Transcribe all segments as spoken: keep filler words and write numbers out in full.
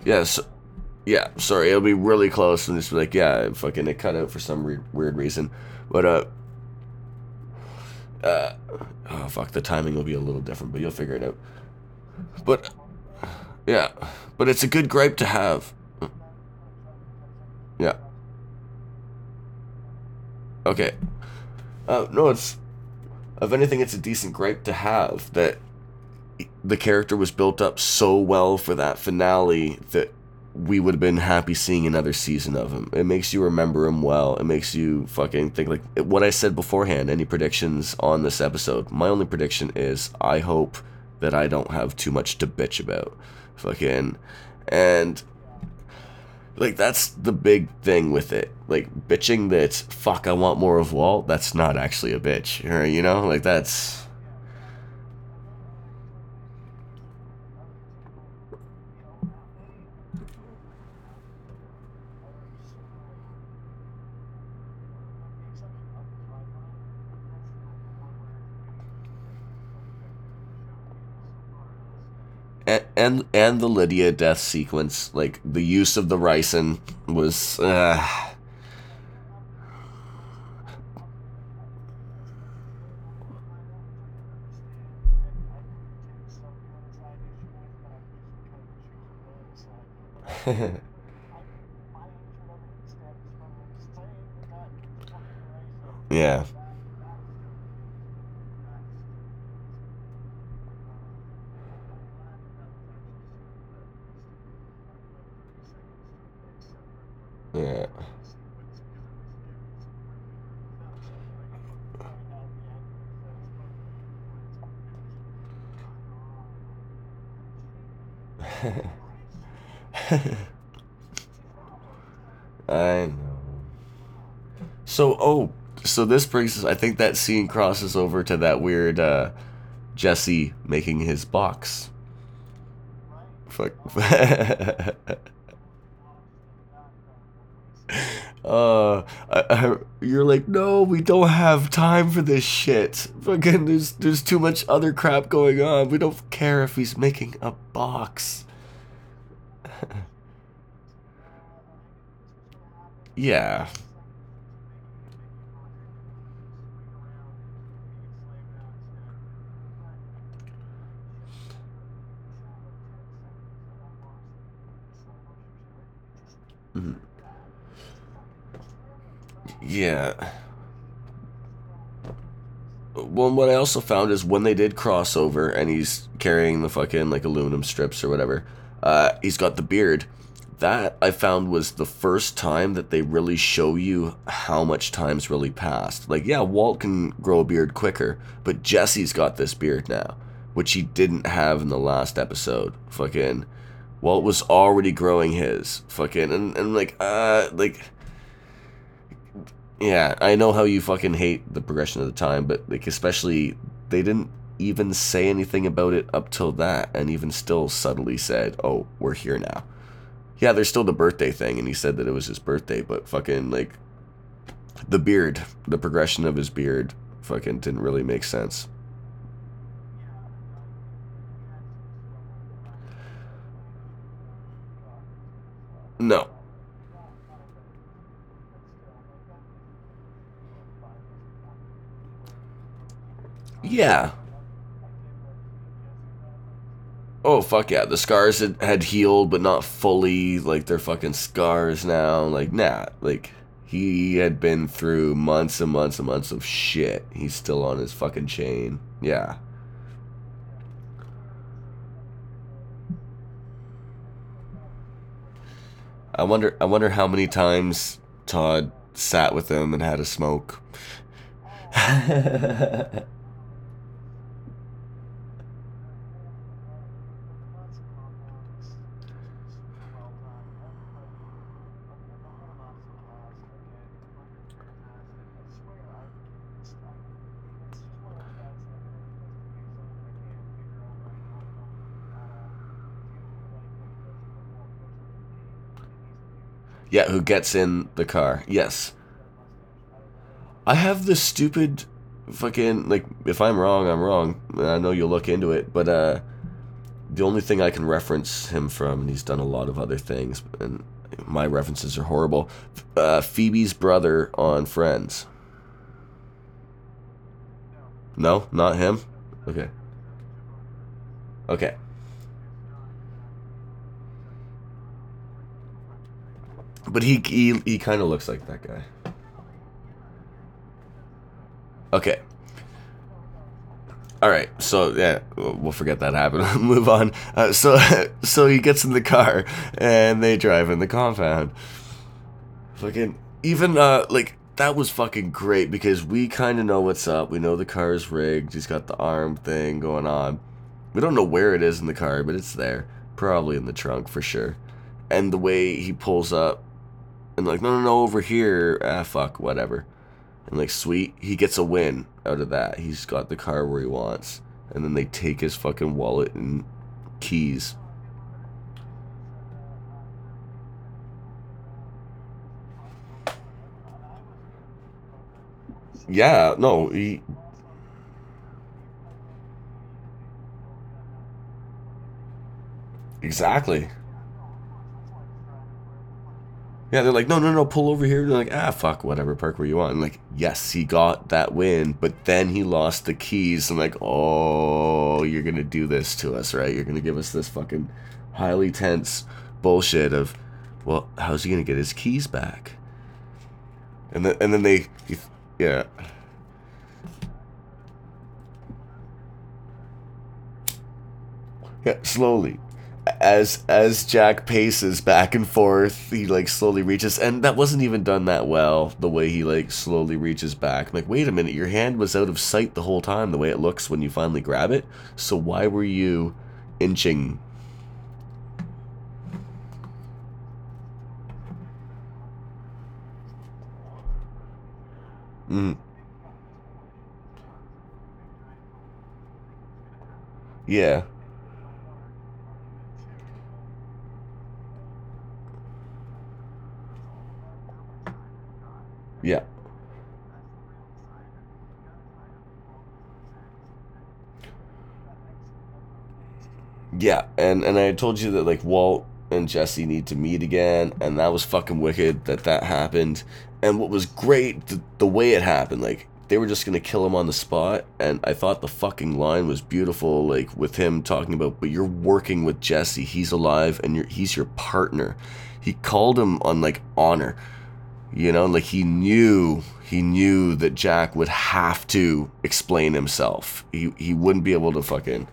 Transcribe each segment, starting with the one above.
Yeah, so, yeah, sorry, it'll be really close and just be like, yeah, fucking it cut out for some weird, weird reason. But, uh, uh, oh, fuck, the timing will be a little different, but you'll figure it out. But, yeah, but it's a good gripe to have. Yeah. Okay. Uh, no, it's, if anything, it's a decent gripe to have that the character was built up so well for that finale that we would have been happy seeing another season of him. It makes you remember him well. It makes you fucking think like what I said beforehand. Any predictions on this episode? My only prediction is I hope that I don't have too much to bitch about. Fucking, and like that's the big thing with it. Like bitching that fuck I want more of Walt. That's not actually a bitch, or you know, like that's. And, and and the Lydia death sequence, like the use of the ricin was, uh, yeah, yeah. I know. So oh, so this brings us. I think that scene crosses over to that weird uh, Jesse making his box. Fuck. uh, I, I, you're like, no, we don't have time for this shit. Fucking, there's there's too much other crap going on. We don't care if he's making a box. Yeah. Mhm. Yeah. Well, what I also found is when they did cross over and he's carrying the fucking like aluminum strips or whatever, uh, he's got the beard. That I found was the first time that they really show you how much time's really passed. Like, yeah, Walt can grow a beard quicker, but Jesse's got this beard now, which he didn't have in the last episode. Fucking Walt was already growing his. Fucking and, and like uh like yeah, I know how you fucking hate the progression of the time, but like especially they didn't even say anything about it up till that, and even still subtly said, "Oh, we're here now." Yeah, there's still the birthday thing, and he said that it was his birthday, but fucking like the beard, the progression of his beard, fucking didn't really make sense. No. Yeah. Oh fuck yeah, the scars had, had healed, but not fully. Like they're fucking scars now. Like nah, like he had been through months and months and months of shit. He's still on his fucking chain. Yeah. I wonder. I wonder how many times Todd sat with him and had a smoke. Yeah, who gets in the car? Yes. I have this stupid fucking like if I'm wrong, I'm wrong. I know you'll look into it, but uh the only thing I can reference him from, and he's done a lot of other things, and my references are horrible. Uh, Phoebe's brother on Friends. No, not him. Okay. Okay. But he he he kind of looks like that guy. Okay. All right. So yeah, we'll forget that happened. Move on. Uh, so so he gets in the car and they drive in the compound. Fucking even uh like that was fucking great because we kind of know what's up. We know the car's rigged. He's got the arm thing going on. We don't know where it is in the car, but it's there. Probably in the trunk for sure. And the way he pulls up and like, no, no, no, over here. Ah, fuck, whatever. And like, sweet, he gets a win out of that. He's got the car where he wants. And then they take his fucking wallet and keys. Yeah, no, he... Exactly. Yeah, they're like, no, no, no, pull over here. They're like, ah, fuck, whatever, park where you want. And like, yes, he got that win, but then he lost the keys. I'm like, oh, you're going to do this to us, right? You're going to give us this fucking highly tense bullshit of, well, how's he going to get his keys back? And then, and then they, yeah. Yeah, slowly. As as Jack paces back and forth, he like slowly reaches, and that wasn't even done that well. The way he like slowly reaches back, I'm like, wait a minute, your hand was out of sight the whole time. The way it looks when you finally grab it. So why were you inching? Mm. Yeah. Yeah. Yeah, and and I told you that like Walt and Jesse need to meet again, and that was fucking wicked that that happened. And what was great, the, the way it happened, like they were just gonna kill him on the spot, and I thought the fucking line was beautiful, like with him talking about, but you're working with Jesse, he's alive, and you're he's your partner. He called him on like honor, you know, like he knew he knew that Jack would have to explain himself. He he wouldn't be able to fucking.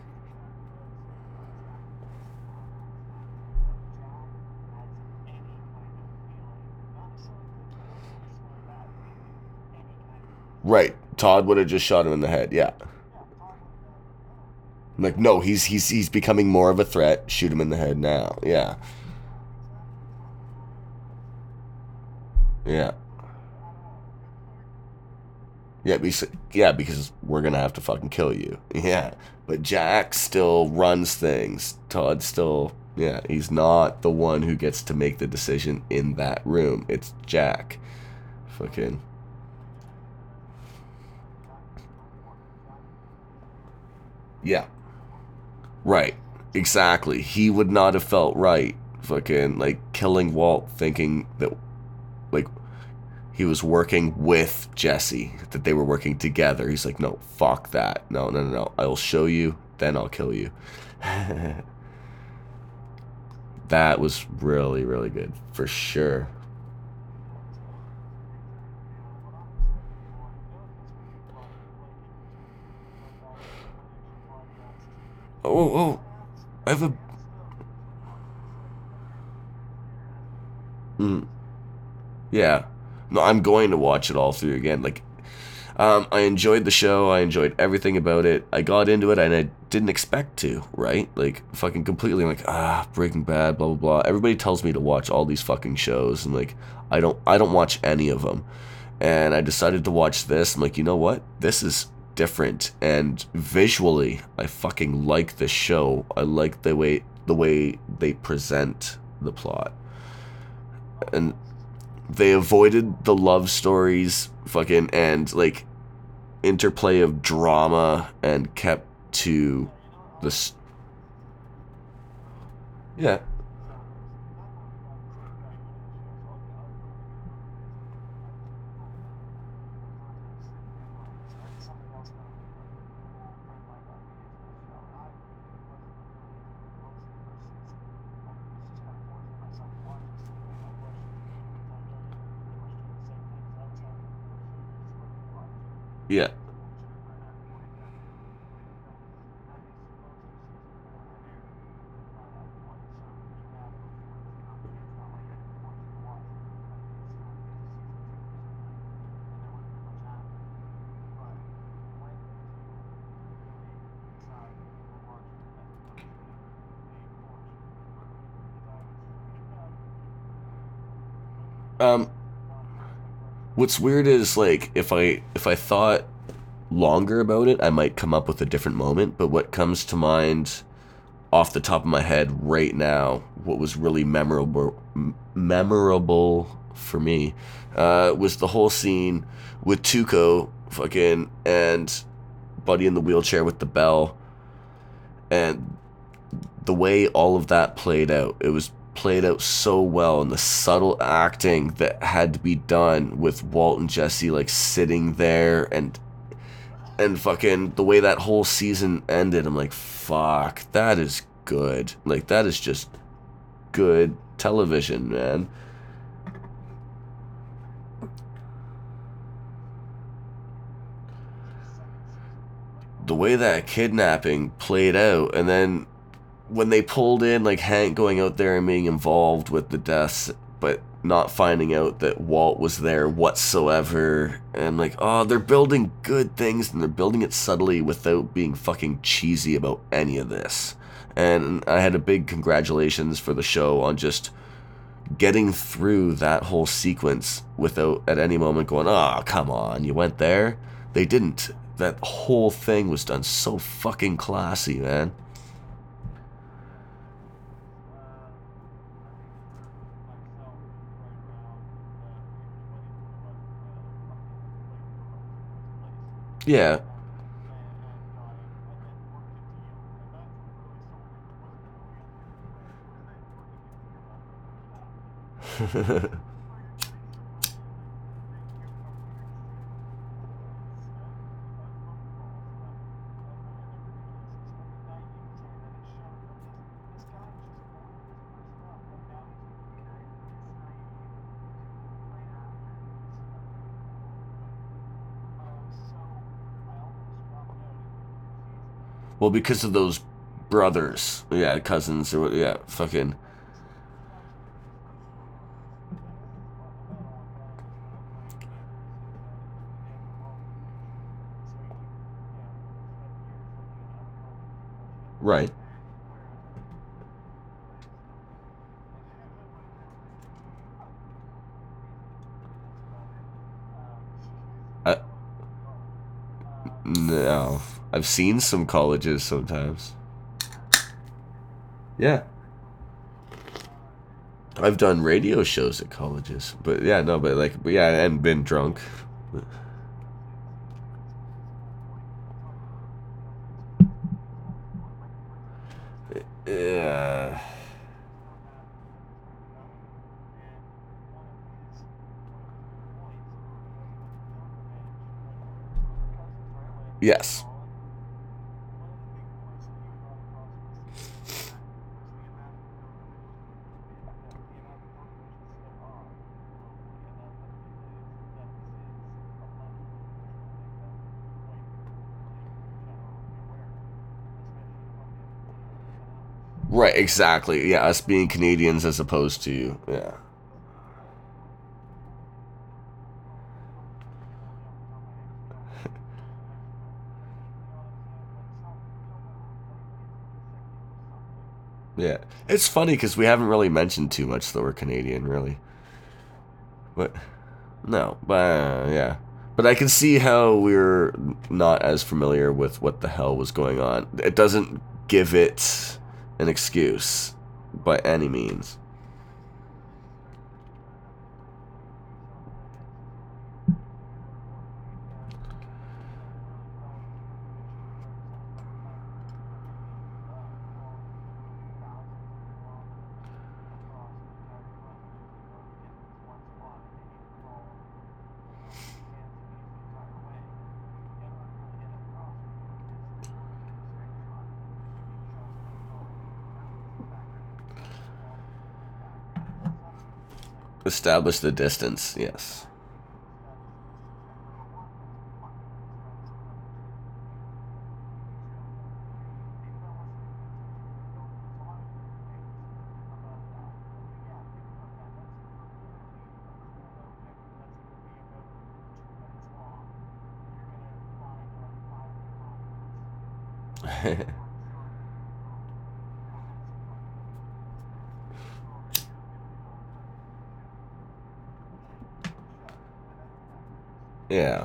Right. Todd would have just shot him in the head. Yeah. Like, no, he's he's he's becoming more of a threat. Shoot him in the head now. Yeah. Yeah. Yeah, because, yeah, because we're gonna have to fucking kill you. Yeah. But Jack still runs things. Todd still, yeah, he's not the one who gets to make the decision in that room. It's Jack. Fucking. Yeah. Right. Exactly. He would not have felt right fucking like killing Walt thinking that like he was working with Jesse, that they were working together. He's like, no, fuck that. No, no, no, no. I'll show you, then I'll kill you. That was really, really good. For sure. Oh, oh. I have a... Mm, yeah. No, I'm going to watch it all through again. Like, Um, I enjoyed the show. I enjoyed everything about it. I got into it and I didn't expect to, right? Like, fucking completely like, ah, Breaking Bad, blah, blah, blah. Everybody tells me to watch all these fucking shows and like, I don't, I don't watch any of them. And I decided to watch this. I'm like, you know what? This is different. And visually, I fucking like this show. I like the way, the way they present the plot. And they avoided the love stories fucking and like interplay of drama and kept to this. Yeah. Yeah. Um, what's weird is like if I if I thought longer about it, I might come up with a different moment. But what comes to mind off the top of my head right now, what was really memorable memorable for me, uh, was the whole scene with Tuco fucking and Buddy in the wheelchair with the bell, and the way all of that played out. It was played out so well, and the subtle acting that had to be done with Walt and Jesse like sitting there, and and fucking the way that whole season ended. I'm like, fuck, that is good. Like that is just good television, man. The way that kidnapping played out, and then when they pulled in like Hank going out there and being involved with the deaths, but not finding out that Walt was there whatsoever, and like, oh, they're building good things and they're building it subtly without being fucking cheesy about any of this. And I had a big congratulations for the show on just getting through that whole sequence without at any moment going, oh, come on, you went there? They didn't. That whole thing was done so fucking classy, man. Yeah. Well, because of those brothers. Yeah, cousins or what, yeah, fucking. Right. I, no. I've seen some colleges sometimes. Yeah. I've done radio shows at colleges. But yeah, no, but like, but yeah, and been drunk. Yeah. Yes. Right, exactly. Yeah, us being Canadians as opposed to, yeah. Yeah. It's funny because we haven't really mentioned too much that we're Canadian, really. But, no, but, uh, yeah. But I can see how we're not as familiar with what the hell was going on. It doesn't give it an excuse by any means. Establish the distance, yes. Yeah.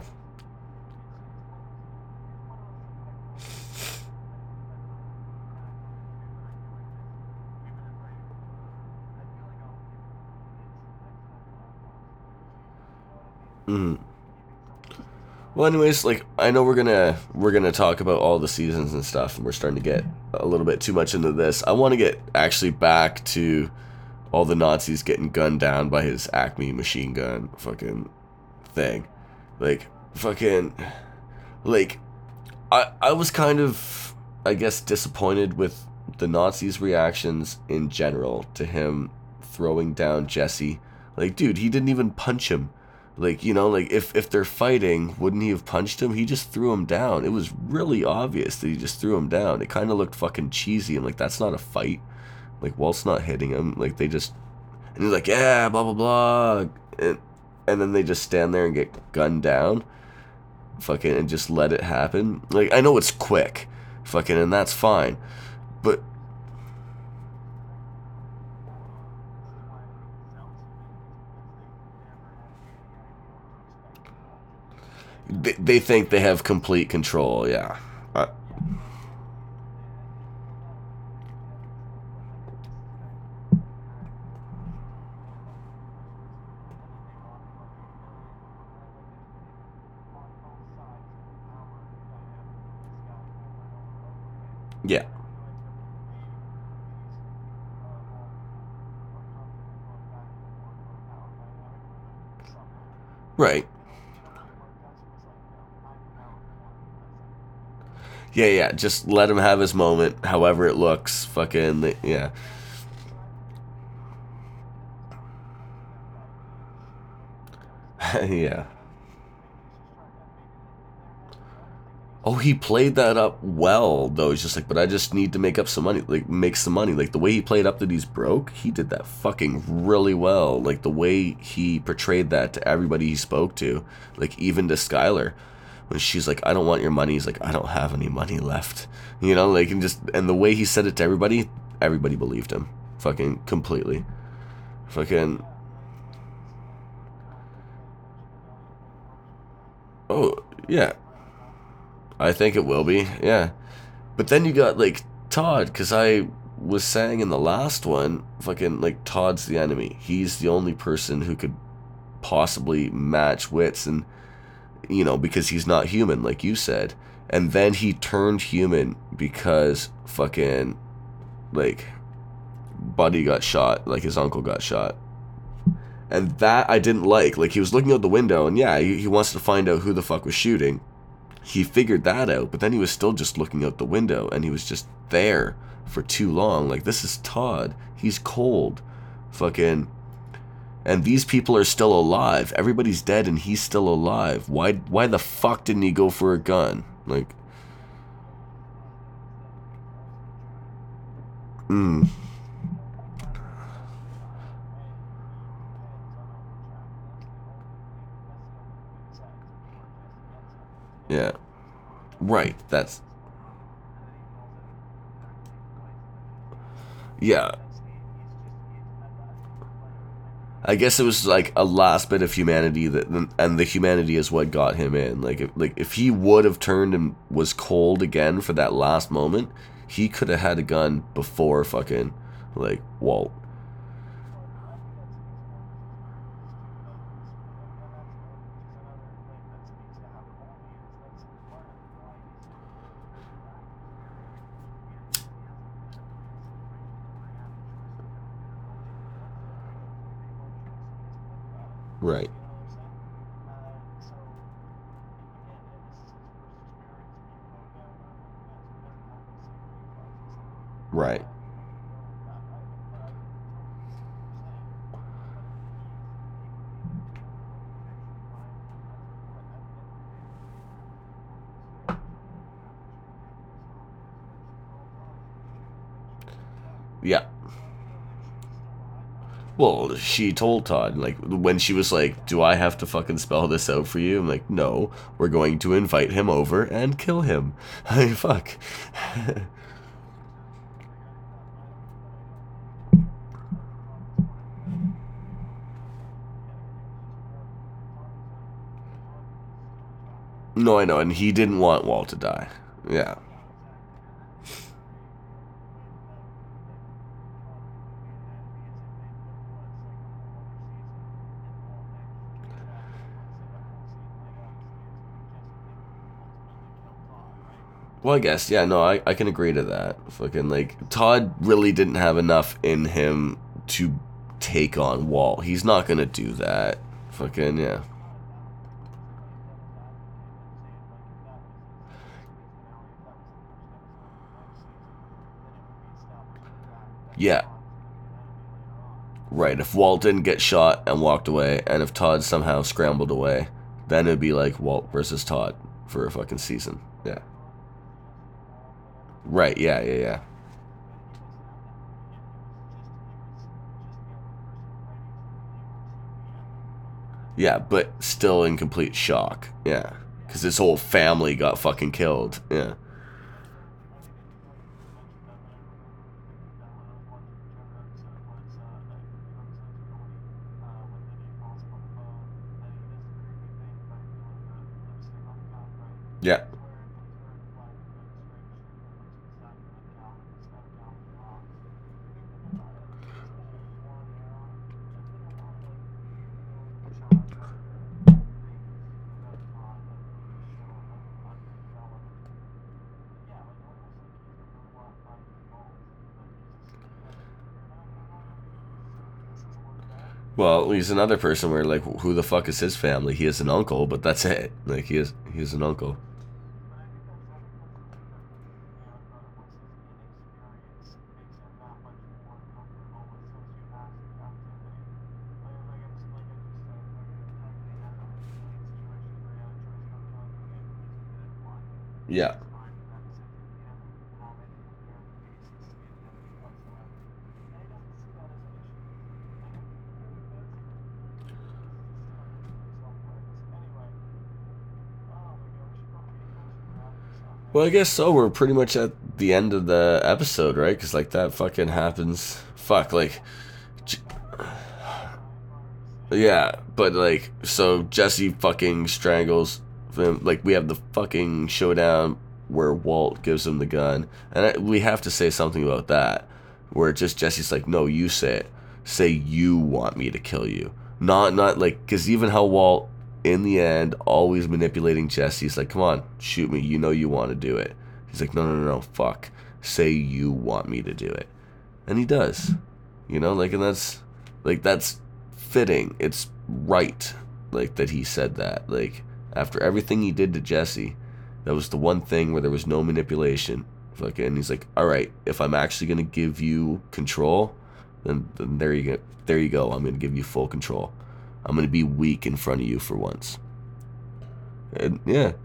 Mm. Well, anyways, like I know we're gonna we're gonna talk about all the seasons and stuff, and we're starting to get a little bit too much into this. I want to get actually back to all the Nazis getting gunned down by his Acme machine gun fucking thing. Like fucking like I I was kind of I guess disappointed with the Nazis' reactions in general to him throwing down Jesse. Like, dude, he didn't even punch him. Like, you know, like if if they're fighting, wouldn't he have punched him? He just threw him down. It was really obvious that he just threw him down. It kind of looked fucking cheesy. I'm like, that's not a fight. Like, Walt's not hitting him. Like, they just and he's like, yeah, blah blah blah, and and then they just stand there and get gunned down, fucking, and just let it happen. Like, I know it's quick, fucking, and that's fine, but they, they think they have complete control. Yeah, uh, yeah, right. Yeah, yeah. Just let him have his moment, however it looks. Fucking yeah, yeah. Oh, he played that up well, though. He's just like, but I just need to make up some money, like make some money. Like the way he played up that he's broke, he did that fucking really well. Like the way he portrayed that to everybody he spoke to, like even to Skylar, when she's like, "I don't want your money," he's like, "I don't have any money left," you know, like and just and the way he said it to everybody, everybody believed him, fucking completely, fucking. Oh yeah, I think it will be, yeah. But then you got like Todd, because I was saying in the last one, fucking like Todd's the enemy. He's the only person who could possibly match wits, and you know, because he's not human, like you said. And then he turned human because fucking like Buddy got shot, like his uncle got shot. And that I didn't like. Like he was looking out the window, and yeah, he, he wants to find out who the fuck was shooting. He figured that out, but then he was still just looking out the window, and he was just there for too long. Like, this is Todd. He's cold. Fucking. And these people are still alive. Everybody's dead, and he's still alive. Why Why the fuck didn't he go for a gun? Like, mm, yeah. Right, that's. Yeah. I guess it was like a last bit of humanity that, and the humanity is what got him in. Like, if, like if he would have turned and was cold again for that last moment, he could have had a gun before fucking like Walt. Right, right. Yeah. Well, she told Todd, like, when she was like, do I have to fucking spell this out for you? I'm like, no, we're going to invite him over and kill him. I mean, fuck. No, I know, and he didn't want Walt to die. Yeah. Well, I guess, yeah, no, I, I can agree to that. Fucking, like, Todd really didn't have enough in him to take on Walt. He's not gonna do that. Fucking, yeah. Yeah, right. If Walt didn't get shot and walked away, and if Todd somehow scrambled away, then it'd be like Walt versus Todd for a fucking season. Yeah. Right, yeah, yeah, yeah. Yeah, but still in complete shock. Yeah. Because his whole family got fucking killed. Yeah. Yeah. Well, he's another person where, like, who the fuck is his family? He has an uncle, but that's it. Like, he is, he is an uncle. Yeah. Well, I guess so. We're pretty much at the end of the episode, right? Because, like, that fucking happens. Fuck, like, yeah, but like, so Jesse fucking strangles him. Like, we have the fucking showdown where Walt gives him the gun, and I, we have to say something about that. Where just Jesse's like, no, you say it. Say you want me to kill you. Not, not like, because even how Walt, in the end, always manipulating Jesse. He's like, come on, shoot me. You know you want to do it. He's like, no, no, no, no, fuck. Say you want me to do it, and he does. You know, like, and that's like that's fitting. It's right, like, that he said that. Like, after everything he did to Jesse, that was the one thing where there was no manipulation. Fucking, and he's like, all right, if I'm actually gonna give you control, then, then there you go. There you go. I'm gonna give you full control. I'm gonna be weak in front of you for once. And yeah,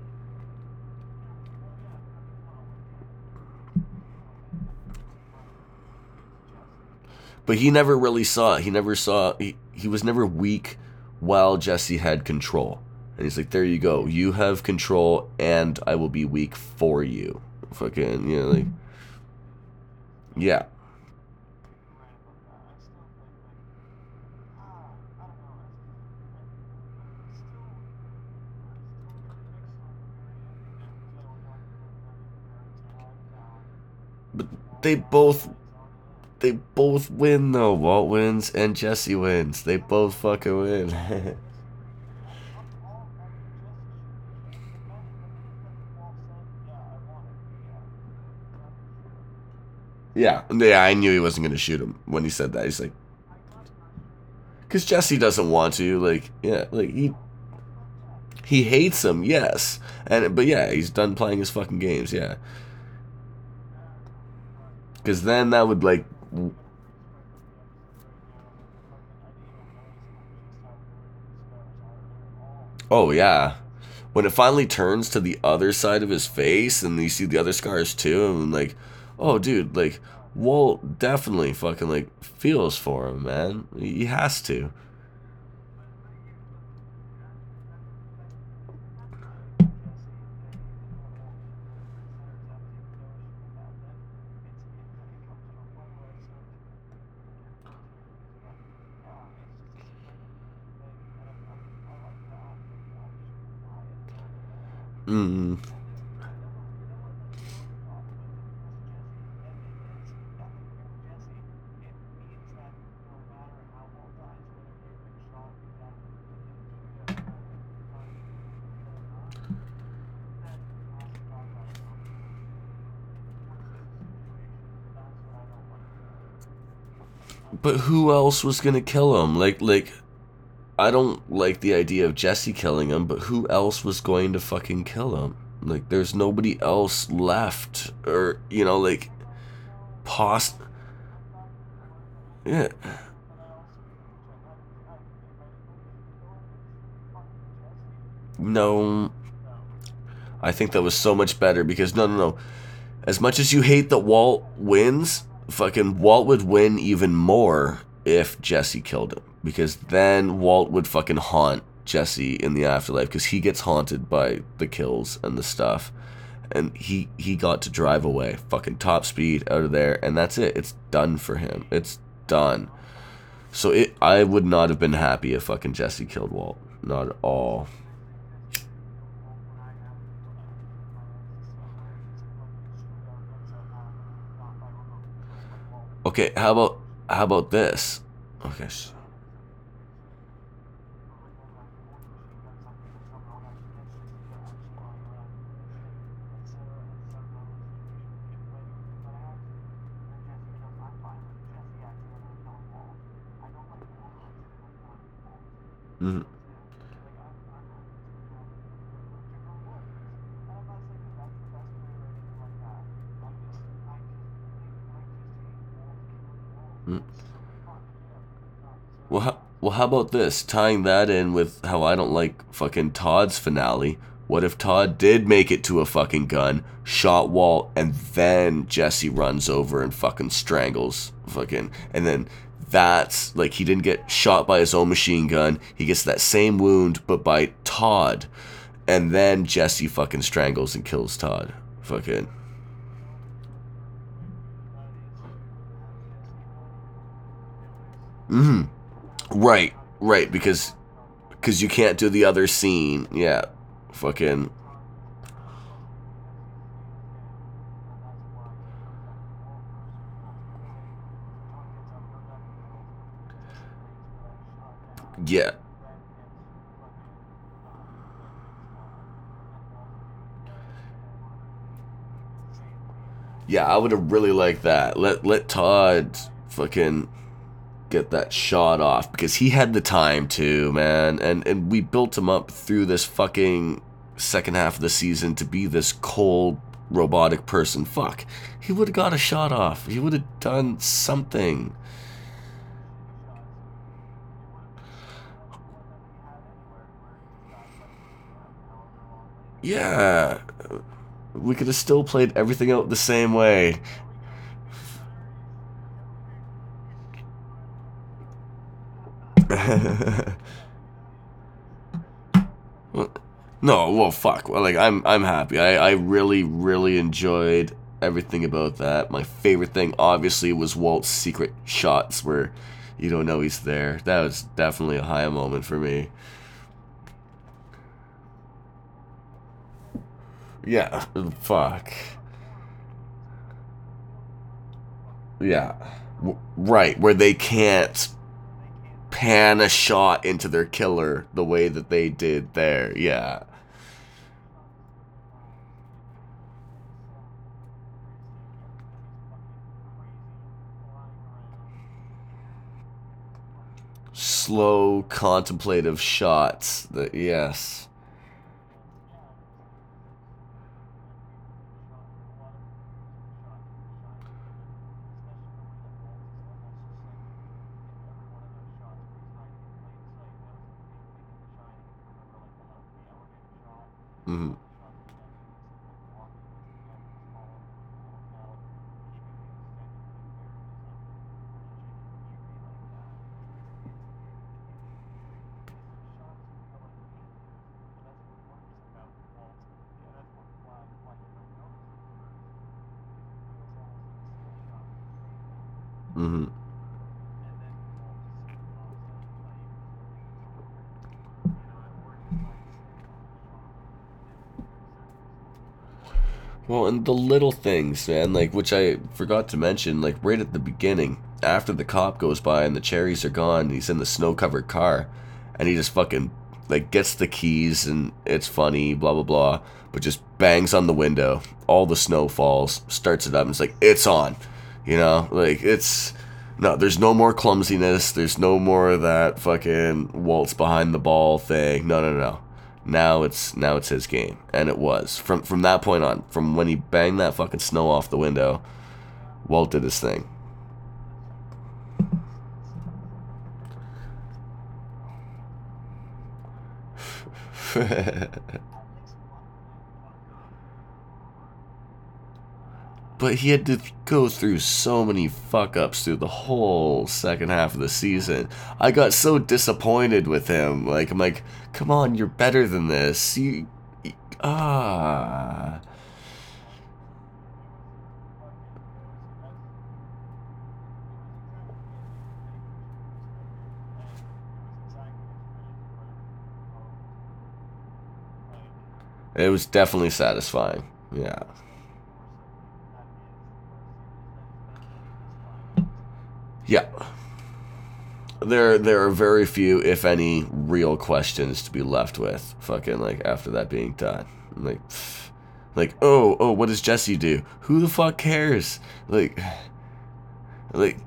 but he never really saw it. He never saw. He he was never weak while Jesse had control. And he's like, there you go. You have control, and I will be weak for you. Fucking, you know, like, yeah. But they both they both win though. Walt wins and Jesse wins. They both fucking win. Yeah, yeah. I knew he wasn't gonna shoot him when he said that. He's like, because Jesse doesn't want to. Like, yeah, like he he hates him. Yes, and but yeah, he's done playing his fucking games. Yeah, because then that would like, oh yeah, when it finally turns to the other side of his face and you see the other scars too, and like, oh dude, like Walt definitely fucking like feels for him, man. He has to. Mm. But who else was gonna kill him? Like, like, I don't like the idea of Jesse killing him, but who else was going to fucking kill him? Like, there's nobody else left, or you know, like, pos. Yeah. No, I think that was so much better because no, no, no. As much as you hate that Walt wins, fucking Walt would win even more if Jesse killed him. Because then Walt would fucking haunt Jesse in the afterlife because he gets haunted by the kills and the stuff. And he he got to drive away, fucking top speed out of there, and that's it. It's done for him. It's done. So it I would not have been happy if fucking Jesse killed Walt. Not at all. Okay, how about how about this? Okay. Mm, mm. Well, how, well, how about this? Tying that in with how I don't like fucking Todd's finale. What if Todd did make it to a fucking gun, shot Walt, and then Jesse runs over and fucking strangles fucking, and then that's like he didn't get shot by his own machine gun. He gets that same wound, but by Todd, and then Jesse fucking strangles and kills Todd. Fucking. Mm. Right, right, because because you can't do the other scene. Yeah, fucking. Yeah, yeah, I would have really liked that. Let let Todd fucking get that shot off because he had the time to, man, and and we built him up through this fucking second half of the season to be this cold robotic person. Fuck, he would have got a shot off. He would have done something. Yeah, we could have still played everything out the same way. No, well, fuck. Well, like I'm, I'm happy. I, I really, really enjoyed everything about that. My favorite thing, obviously, was Walt's secret shots where you don't know he's there. That was definitely a high moment for me. Yeah, fuck. Yeah, w- right. Where they can't pan a shot into their killer the way that they did there. Yeah. Slow, contemplative shots. That yes. Mhm. Mm-hmm. Well, and the little things, man, like, which I forgot to mention, like, right at the beginning, after the cop goes by and the cherries are gone, he's in the snow-covered car, and he just fucking, like, gets the keys, and it's funny, blah, blah, blah, but just bangs on the window, all the snow falls, starts it up, and it's like, it's on, you know? Like, it's... No, there's no more clumsiness, there's no more of that fucking waltz behind the ball thing, no, no, no. Now it's now it's his game, and it was from from that point on. From when he banged that fucking snow off the window, Walt did his thing. But he had to go through so many fuck ups through the whole second half of the season. I got so disappointed with him. Like I'm like, come on, you're better than this. You, you ah. It was definitely satisfying. Yeah. Yeah. There there are very few, if any, real questions to be left with. Fucking like after that being done. Like like, oh, oh, what does Jesse do? Who the fuck cares? Like like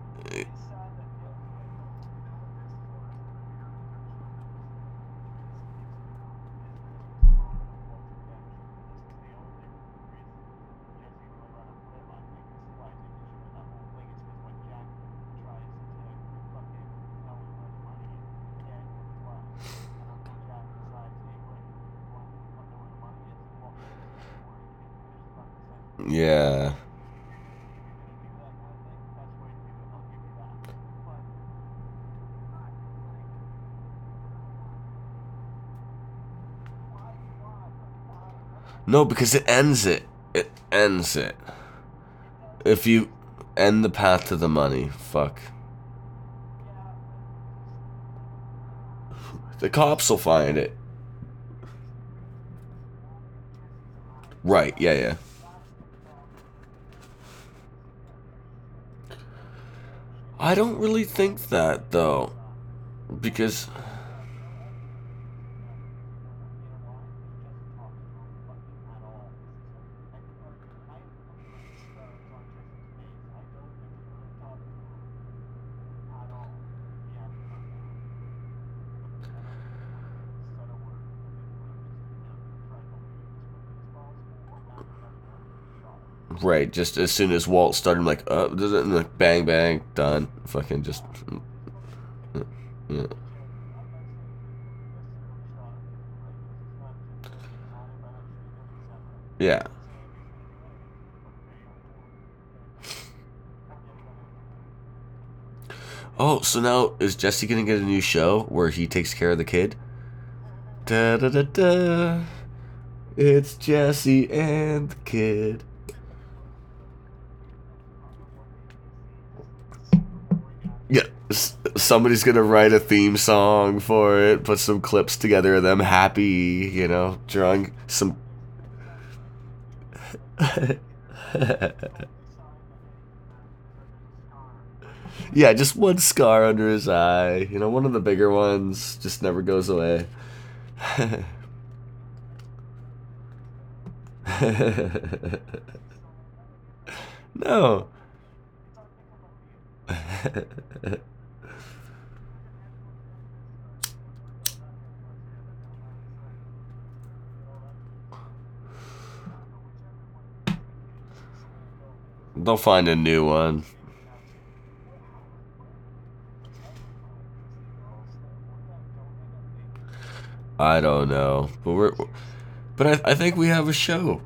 yeah. No, because it ends it. It ends it. If you end the path to the money, fuck. The cops will find it. Right, yeah, yeah. I don't really think that, though. Because... Right, just as soon as Walt started, I'm like, uh, like, bang, bang, done. Fucking just... Yeah. Yeah. Oh, so now is Jesse gonna get a new show where he takes care of the kid? Da da da da. It's Jesse and the kid. Yeah, somebody's gonna write a theme song for it, put some clips together of them happy, you know, drawing some. Yeah, just one scar under his eye. You know, one of the bigger ones just never goes away. No. They'll find a new one. I don't know, but we're, but I, I think we have a show.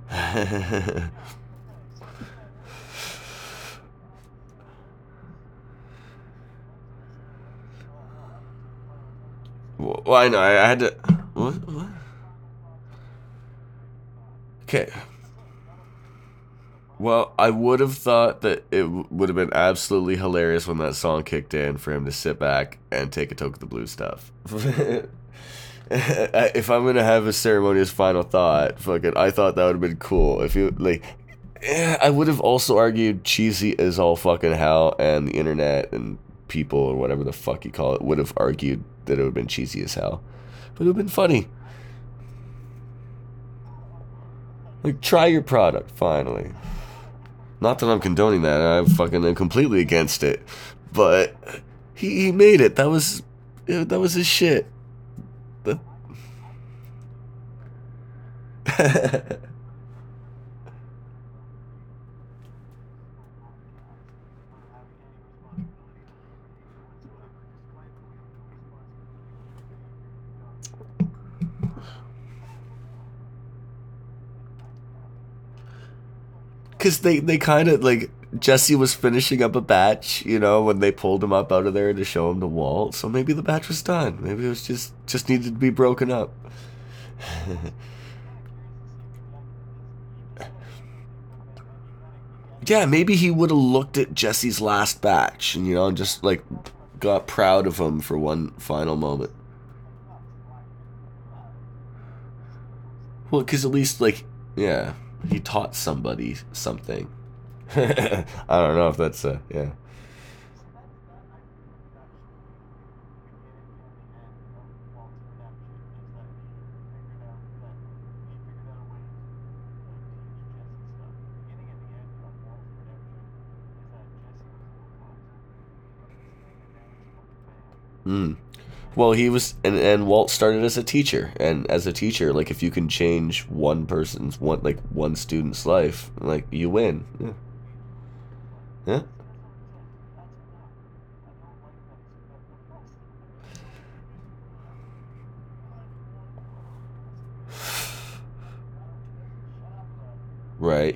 Well, I know I, I had to. What? What? Okay. Well, I would have thought that it w- would have been absolutely hilarious when that song kicked in for him to sit back and take a toke of the blue stuff. If I'm gonna have a ceremonious final thought, fucking, I thought that would have been cool. If you like, eh, I would have also argued cheesy as all fucking hell, and the internet and people or whatever the fuck you call it would have argued that it would have been cheesy as hell, but it would have been funny. Like, try your product finally. Not that I'm condoning that. I'm fucking am completely against it, but he he made it. That was that was his shit. That- Cause they they kind of like Jesse was finishing up a batch, you know, when they pulled him up out of there to show him the Walt. So maybe the batch was done. Maybe it was just just needed to be broken up. Yeah, maybe he would have looked at Jesse's last batch and you know just like got proud of him for one final moment. Well, because at least like yeah, he taught somebody something. I don't know if that's uh yeah. Hmm. Well, he was, and, and Walt started as a teacher, and as a teacher, like if you can change one person's one like one student's life, like you win. Yeah. Yeah. Right.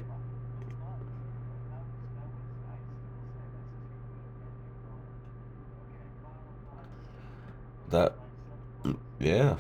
That. Yeah.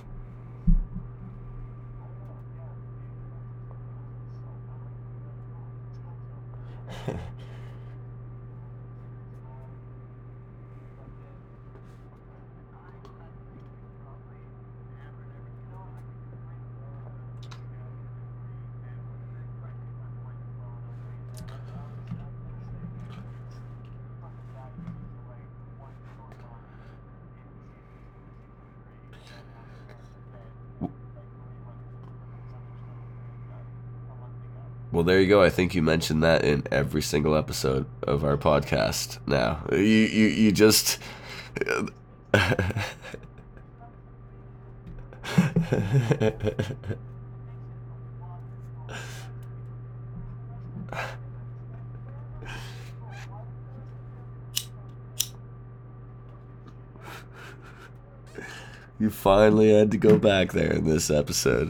Well, there you go. I think you mentioned that in every single episode of our podcast. Now you you you just. You finally had to go back there in this episode.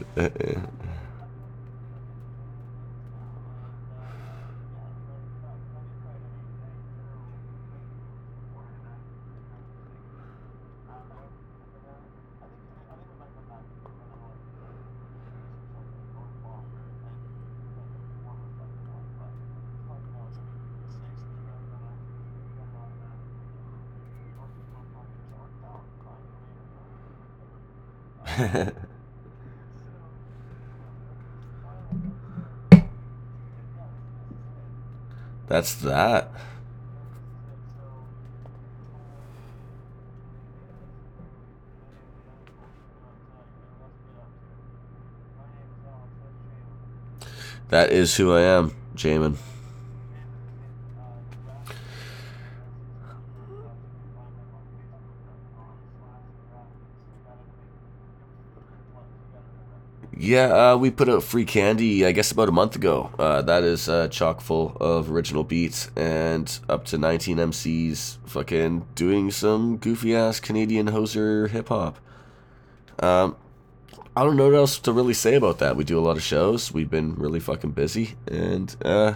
That's that. That is who I am, Jamin. Yeah, uh, we put out free candy, I guess, about a month ago. Uh, that is uh, chock full of original beats and up to nineteen M Cs fucking doing some goofy ass Canadian hoser hip hop. Um, I don't know what else to really say about that. We do a lot of shows. We've been really fucking busy, and uh,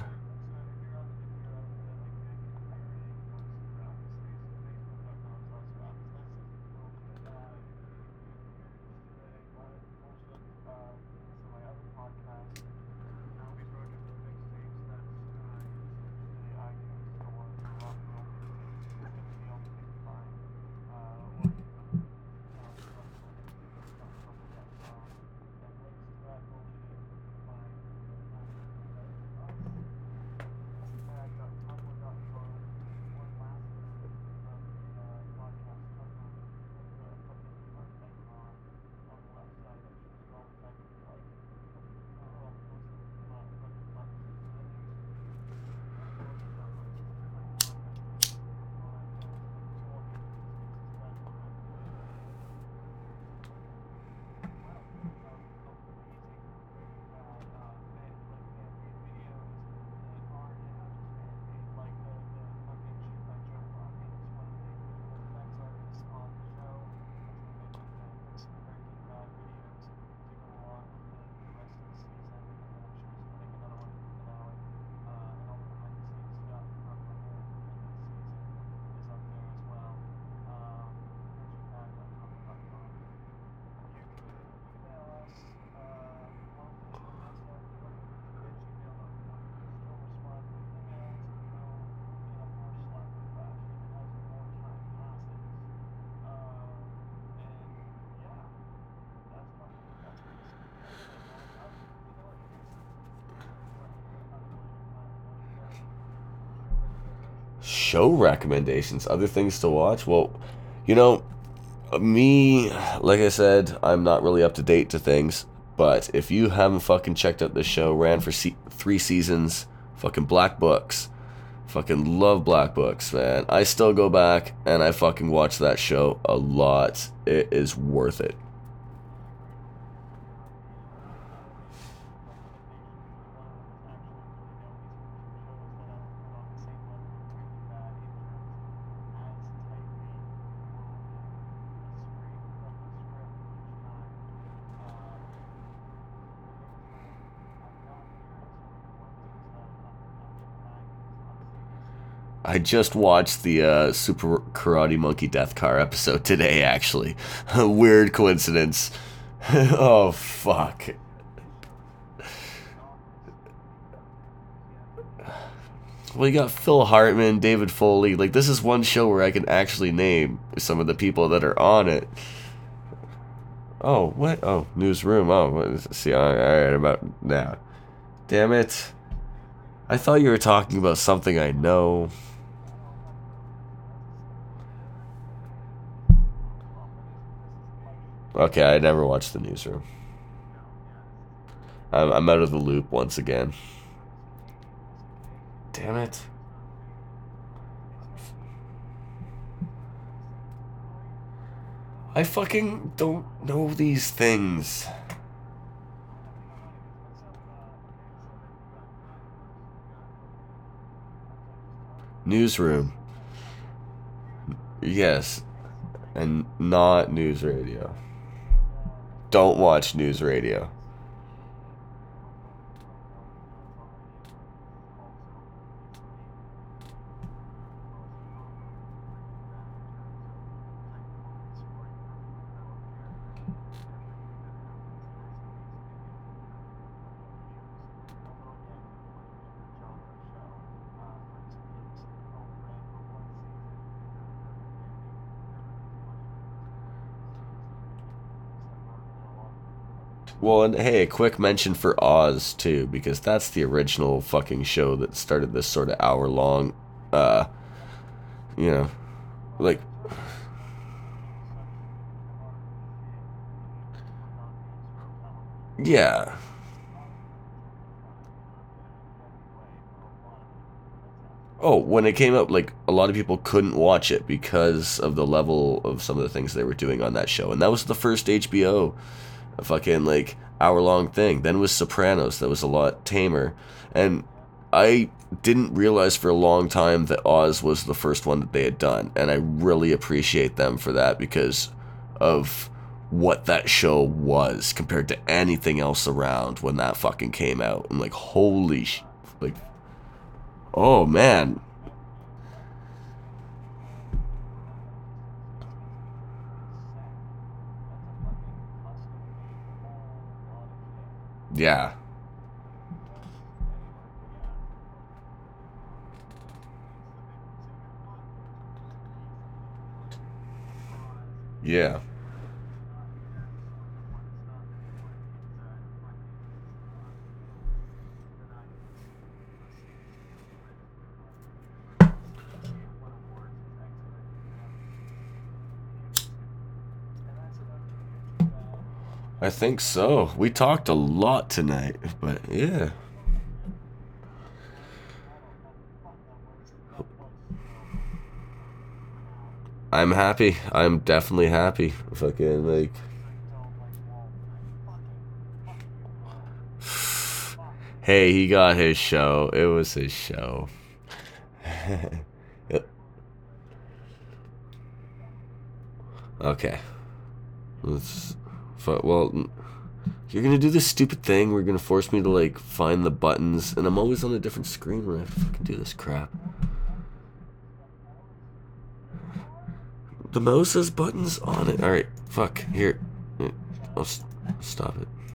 Show recommendations, other things to watch. Well, you know, me, like I said, I'm not really up to date to things. But if you haven't fucking checked out this show, ran for se- three seasons, fucking Black Books. Fucking love Black Books, man. I still go back and I fucking watch that show a lot. It is worth it. I just watched the uh, Super Karate Monkey Death Car episode today, actually. A weird coincidence. Oh, fuck. Well, you got Phil Hartman, David Foley. Like, this is one show where I can actually name some of the people that are on it. Oh, what? Oh, Newsroom. Oh, what is, see, all right, about now. Damn it. I thought you were talking about something I know. Okay, I never watched the Newsroom. I'm, I'm out of the loop once again. Damn it. I fucking don't know these things. Newsroom. Yes. And not news radio. Don't watch news radio. Well, and hey, a quick mention for Oz too, because that's the original fucking show that started this sort of hour long, uh, you know, like, yeah. Oh, when it came out, like, a lot of people couldn't watch it because of the level of some of the things they were doing on that show. And that was the first H B O fucking, like, hour long thing. Then was Sopranos, that was a lot tamer. And I didn't realize for a long time that Oz was the first one that they had done. And I really appreciate them for that because of what that show was compared to anything else around when that fucking came out. I'm like, holy sh- like, oh man. Yeah. Yeah. I think so. We talked a lot tonight, but yeah. I'm happy. I'm definitely happy. Fucking like hey, he got his show. It was his show. Yep. Okay. Let's well, you're gonna do this stupid thing. We're gonna force me to like find the buttons, and I'm always on a different screen when I have to fucking do this crap. The mouse has buttons on it. All right, fuck. Here, I'll s- stop it.